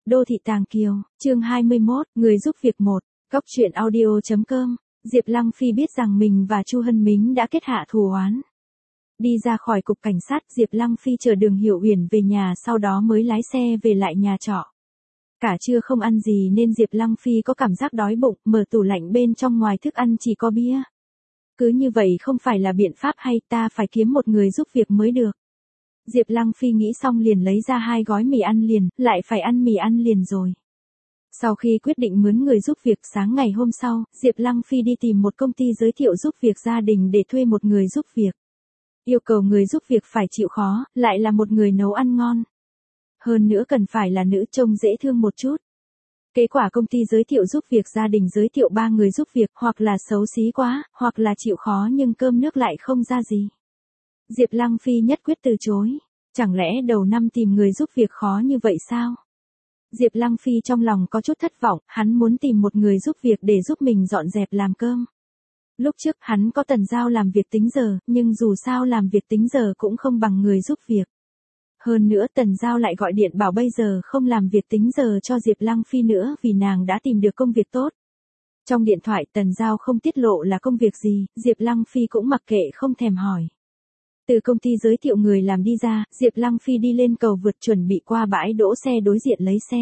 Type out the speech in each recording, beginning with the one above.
Đô thị Tàng Kiều, chương 21, người giúp việc 1, Góc truyện audio.com. Diệp Lăng Phi biết rằng mình và Chu Hân Mính đã kết hạ thù oán. Đi ra khỏi cục cảnh sát, Diệp Lăng Phi chờ Đường Hiểu Uyển về nhà, sau đó mới lái xe về lại nhà trọ. Cả trưa không ăn gì nên Diệp Lăng Phi có cảm giác đói bụng, mở tủ lạnh bên trong ngoài thức ăn chỉ có bia. Cứ như vậy không phải là biện pháp hay, ta phải kiếm một người giúp việc mới được. Diệp Lăng Phi nghĩ xong liền lấy ra 2 gói mì ăn liền, lại phải ăn mì ăn liền rồi. Sau khi quyết định mướn người giúp việc, sáng ngày hôm sau, Diệp Lăng Phi đi tìm một công ty giới thiệu giúp việc gia đình để thuê một người giúp việc. Yêu cầu người giúp việc phải chịu khó, lại là một người nấu ăn ngon. Hơn nữa cần phải là nữ, trông dễ thương một chút. Kết quả công ty giới thiệu giúp việc gia đình giới thiệu 3 người giúp việc, hoặc là xấu xí quá, hoặc là chịu khó nhưng cơm nước lại không ra gì. Diệp Lăng Phi nhất quyết từ chối. Chẳng lẽ đầu năm tìm người giúp việc khó như vậy sao? Diệp Lăng Phi trong lòng có chút thất vọng, hắn muốn tìm một người giúp việc để giúp mình dọn dẹp làm cơm. Lúc trước hắn có Tần Giao làm việc tính giờ, nhưng dù sao làm việc tính giờ cũng không bằng người giúp việc. Hơn nữa Tần Giao lại gọi điện bảo bây giờ không làm việc tính giờ cho Diệp Lăng Phi nữa vì nàng đã tìm được công việc tốt. Trong điện thoại Tần Giao không tiết lộ là công việc gì, Diệp Lăng Phi cũng mặc kệ không thèm hỏi. Từ công ty giới thiệu người làm đi ra, Diệp Lăng Phi đi lên cầu vượt chuẩn bị qua bãi đỗ xe đối diện lấy xe.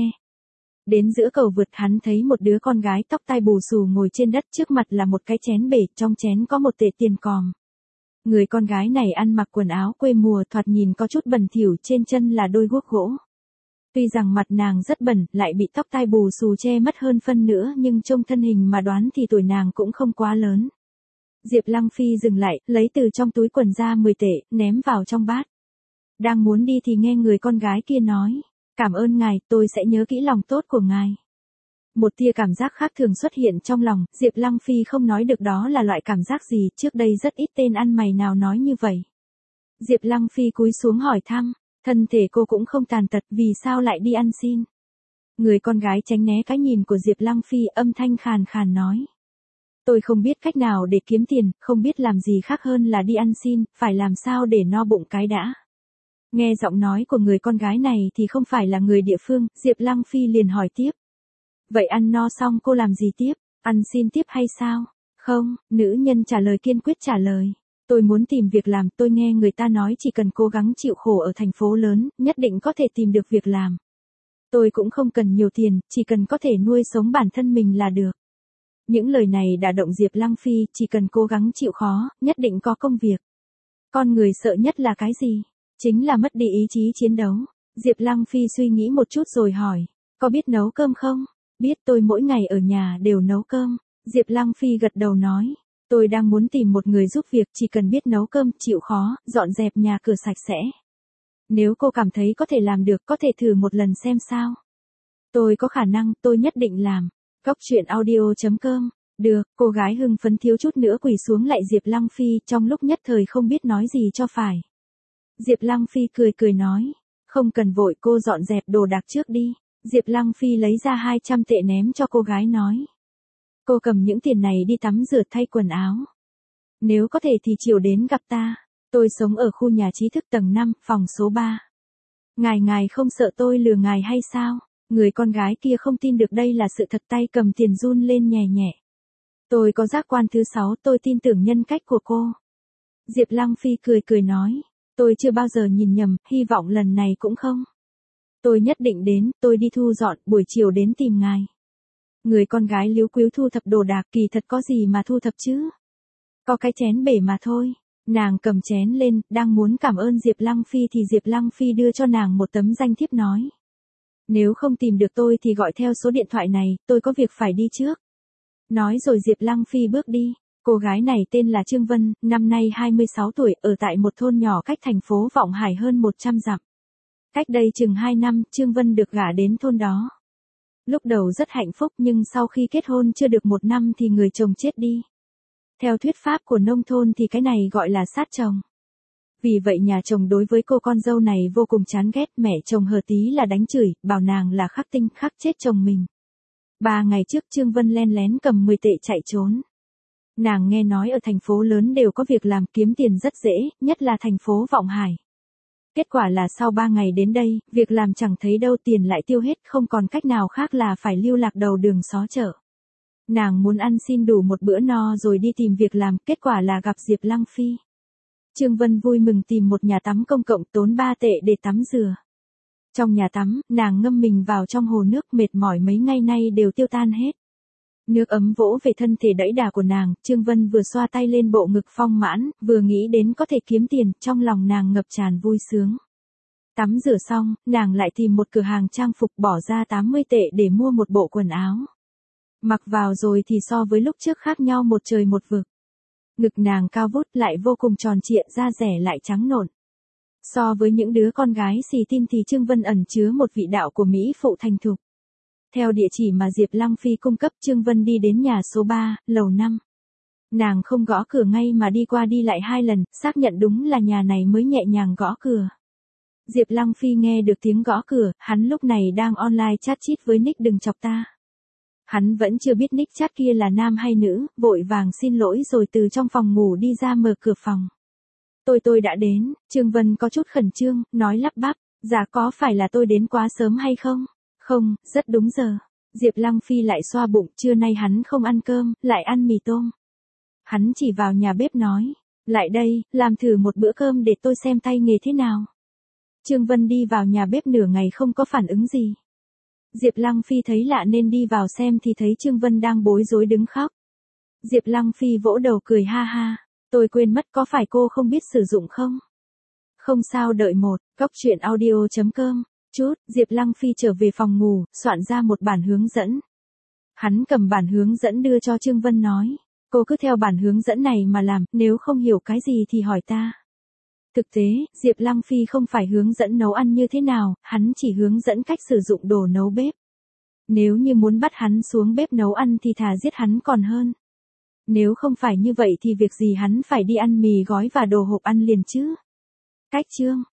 Đến giữa cầu vượt hắn thấy một đứa con gái tóc tai bù xù ngồi trên đất, trước mặt là một cái chén bể, trong chén có một tệ tiền còm. Người con gái này ăn mặc quần áo quê mùa, thoạt nhìn có chút bẩn thỉu, trên chân là đôi guốc gỗ. Tuy rằng mặt nàng rất bẩn, lại bị tóc tai bù xù che mất hơn phân nữa, nhưng trông thân hình mà đoán thì tuổi nàng cũng không quá lớn. Diệp Lăng Phi dừng lại, lấy từ trong túi quần ra 10 tệ, ném vào trong bát. Đang muốn đi thì nghe người con gái kia nói, cảm ơn ngài, tôi sẽ nhớ kỹ lòng tốt của ngài. Một tia cảm giác khác thường xuất hiện trong lòng, Diệp Lăng Phi không nói được đó là loại cảm giác gì, trước đây rất ít tên ăn mày nào nói như vậy. Diệp Lăng Phi cúi xuống hỏi thăm, thân thể cô cũng không tàn tật, vì sao lại đi ăn xin? Người con gái tránh né cái nhìn của Diệp Lăng Phi, âm thanh khàn khàn nói. Tôi không biết cách nào để kiếm tiền, không biết làm gì khác hơn là đi ăn xin, phải làm sao để no bụng cái đã. Nghe giọng nói của người con gái này thì không phải là người địa phương, Diệp Lăng Phi liền hỏi tiếp. Vậy ăn no xong cô làm gì tiếp, ăn xin tiếp hay sao? Không, nữ nhân trả lời kiên quyết trả lời. Tôi muốn tìm việc làm, tôi nghe người ta nói chỉ cần cố gắng chịu khổ ở thành phố lớn, nhất định có thể tìm được việc làm. Tôi cũng không cần nhiều tiền, chỉ cần có thể nuôi sống bản thân mình là được. Những lời này đả động Diệp Lăng Phi, chỉ cần cố gắng chịu khó, nhất định có công việc. Con người sợ nhất là cái gì? Chính là mất đi ý chí chiến đấu. Diệp Lăng Phi suy nghĩ một chút rồi hỏi, có biết nấu cơm không? Biết, tôi mỗi ngày ở nhà đều nấu cơm. Diệp Lăng Phi gật đầu nói, tôi đang muốn tìm một người giúp việc, chỉ cần biết nấu cơm, chịu khó, dọn dẹp nhà cửa sạch sẽ. Nếu cô cảm thấy có thể làm được, có thể thử một lần xem sao. Tôi có khả năng, tôi nhất định làm. Góc truyện audio.com. Được, cô gái hưng phấn thiếu chút nữa quỳ xuống lại Diệp Lăng Phi, trong lúc nhất thời không biết nói gì cho phải. Diệp Lăng Phi cười cười nói, không cần vội, cô dọn dẹp đồ đạc trước đi. Diệp Lăng Phi lấy ra 200 tệ ném cho cô gái nói. Cô cầm những tiền này đi tắm rửa thay quần áo. Nếu có thể thì chiều đến gặp ta. Tôi sống ở khu nhà trí thức tầng 5, phòng số 3. Ngài không sợ tôi lừa ngài hay sao? Người con gái kia không tin được đây là sự thật, tay cầm tiền run lên nhẹ nhẹ. Tôi có giác quan thứ 6, tôi tin tưởng nhân cách của cô. Diệp Lăng Phi cười cười nói, tôi chưa bao giờ nhìn nhầm, hy vọng lần này cũng không. Tôi nhất định đến, tôi đi thu dọn, buổi chiều đến tìm ngài. Người con gái líu quíu thu thập đồ đạc, kỳ thật có gì mà thu thập chứ? Có cái chén bể mà thôi. Nàng cầm chén lên, đang muốn cảm ơn Diệp Lăng Phi thì Diệp Lăng Phi đưa cho nàng một tấm danh thiếp nói. Nếu không tìm được tôi thì gọi theo số điện thoại này, tôi có việc phải đi trước. Nói rồi Diệp Lăng Phi bước đi. Cô gái này tên là Trương Vân, năm nay 26 tuổi, ở tại một thôn nhỏ cách thành phố Vọng Hải hơn 100 dặm. Cách đây chừng 2 năm, Trương Vân được gả đến thôn đó. Lúc đầu rất hạnh phúc nhưng sau khi kết hôn chưa được 1 năm thì người chồng chết đi. Theo thuyết pháp của nông thôn thì cái này gọi là sát chồng. Vì vậy nhà chồng đối với cô con dâu này vô cùng chán ghét, mẹ chồng hờ tí là đánh chửi, bảo nàng là khắc tinh, khắc chết chồng mình. 3 ngày trước Trương Vân len lén cầm 10 tệ chạy trốn. Nàng nghe nói ở thành phố lớn đều có việc làm, kiếm tiền rất dễ, nhất là thành phố Vọng Hải. Kết quả là sau 3 ngày đến đây, việc làm chẳng thấy đâu, tiền lại tiêu hết, không còn cách nào khác là phải lưu lạc đầu đường xó chợ. Nàng muốn ăn xin đủ một bữa no rồi đi tìm việc làm, kết quả là gặp Diệp Lăng Phi. Trương Vân vui mừng tìm một nhà tắm công cộng, tốn 3 tệ để tắm rửa. Trong nhà tắm, nàng ngâm mình vào trong hồ nước, mệt mỏi mấy ngày nay đều tiêu tan hết. Nước ấm vỗ về thân thể đẫy đà của nàng, Trương Vân vừa xoa tay lên bộ ngực phong mãn, vừa nghĩ đến có thể kiếm tiền, trong lòng nàng ngập tràn vui sướng. Tắm rửa xong, nàng lại tìm một cửa hàng trang phục, bỏ ra 80 tệ để mua một bộ quần áo. Mặc vào rồi thì so với lúc trước khác nhau một trời một vực. Ngực nàng cao vút, lại vô cùng tròn trịa, da dẻ lại trắng nộn. So với những đứa con gái xì tin thì Trương Vân ẩn chứa một vị đạo của mỹ phụ thành thục. Theo địa chỉ mà Diệp Lăng Phi cung cấp, Trương Vân đi đến nhà số 3, lầu 5. Nàng không gõ cửa ngay mà đi qua đi lại 2 lần, xác nhận đúng là nhà này mới nhẹ nhàng gõ cửa. Diệp Lăng Phi nghe được tiếng gõ cửa, hắn lúc này đang online chat chít với nick đừng chọc ta. Hắn vẫn chưa biết nick chat kia là nam hay nữ, vội vàng xin lỗi rồi từ trong phòng ngủ đi ra mở cửa phòng. Tôi đã đến, Trương Vân có chút khẩn trương, nói lắp bắp, dạ có phải là tôi đến quá sớm hay không? Không, rất đúng giờ. Diệp Lăng Phi lại xoa bụng, trưa nay hắn không ăn cơm, lại ăn mì tôm. Hắn chỉ vào nhà bếp nói, lại đây, làm thử một bữa cơm để tôi xem tay nghề thế nào. Trương Vân đi vào nhà bếp nửa ngày không có phản ứng gì. Diệp Lăng Phi thấy lạ nên đi vào xem thì thấy Trương Vân đang bối rối đứng khóc. Diệp Lăng Phi vỗ đầu cười ha ha, tôi quên mất, có phải cô không biết sử dụng không? Không sao, đợi một, goctruyện.audio.com. Chút, Diệp Lăng Phi trở về phòng ngủ, soạn ra một bản hướng dẫn. Hắn cầm bản hướng dẫn đưa cho Trương Vân nói, cô cứ theo bản hướng dẫn này mà làm, nếu không hiểu cái gì thì hỏi ta. Thực tế, Diệp Lăng Phi không phải hướng dẫn nấu ăn như thế nào, hắn chỉ hướng dẫn cách sử dụng đồ nấu bếp. Nếu như muốn bắt hắn xuống bếp nấu ăn thì thà giết hắn còn hơn. Nếu không phải như vậy thì việc gì hắn phải đi ăn mì gói và đồ hộp ăn liền chứ. Cách chương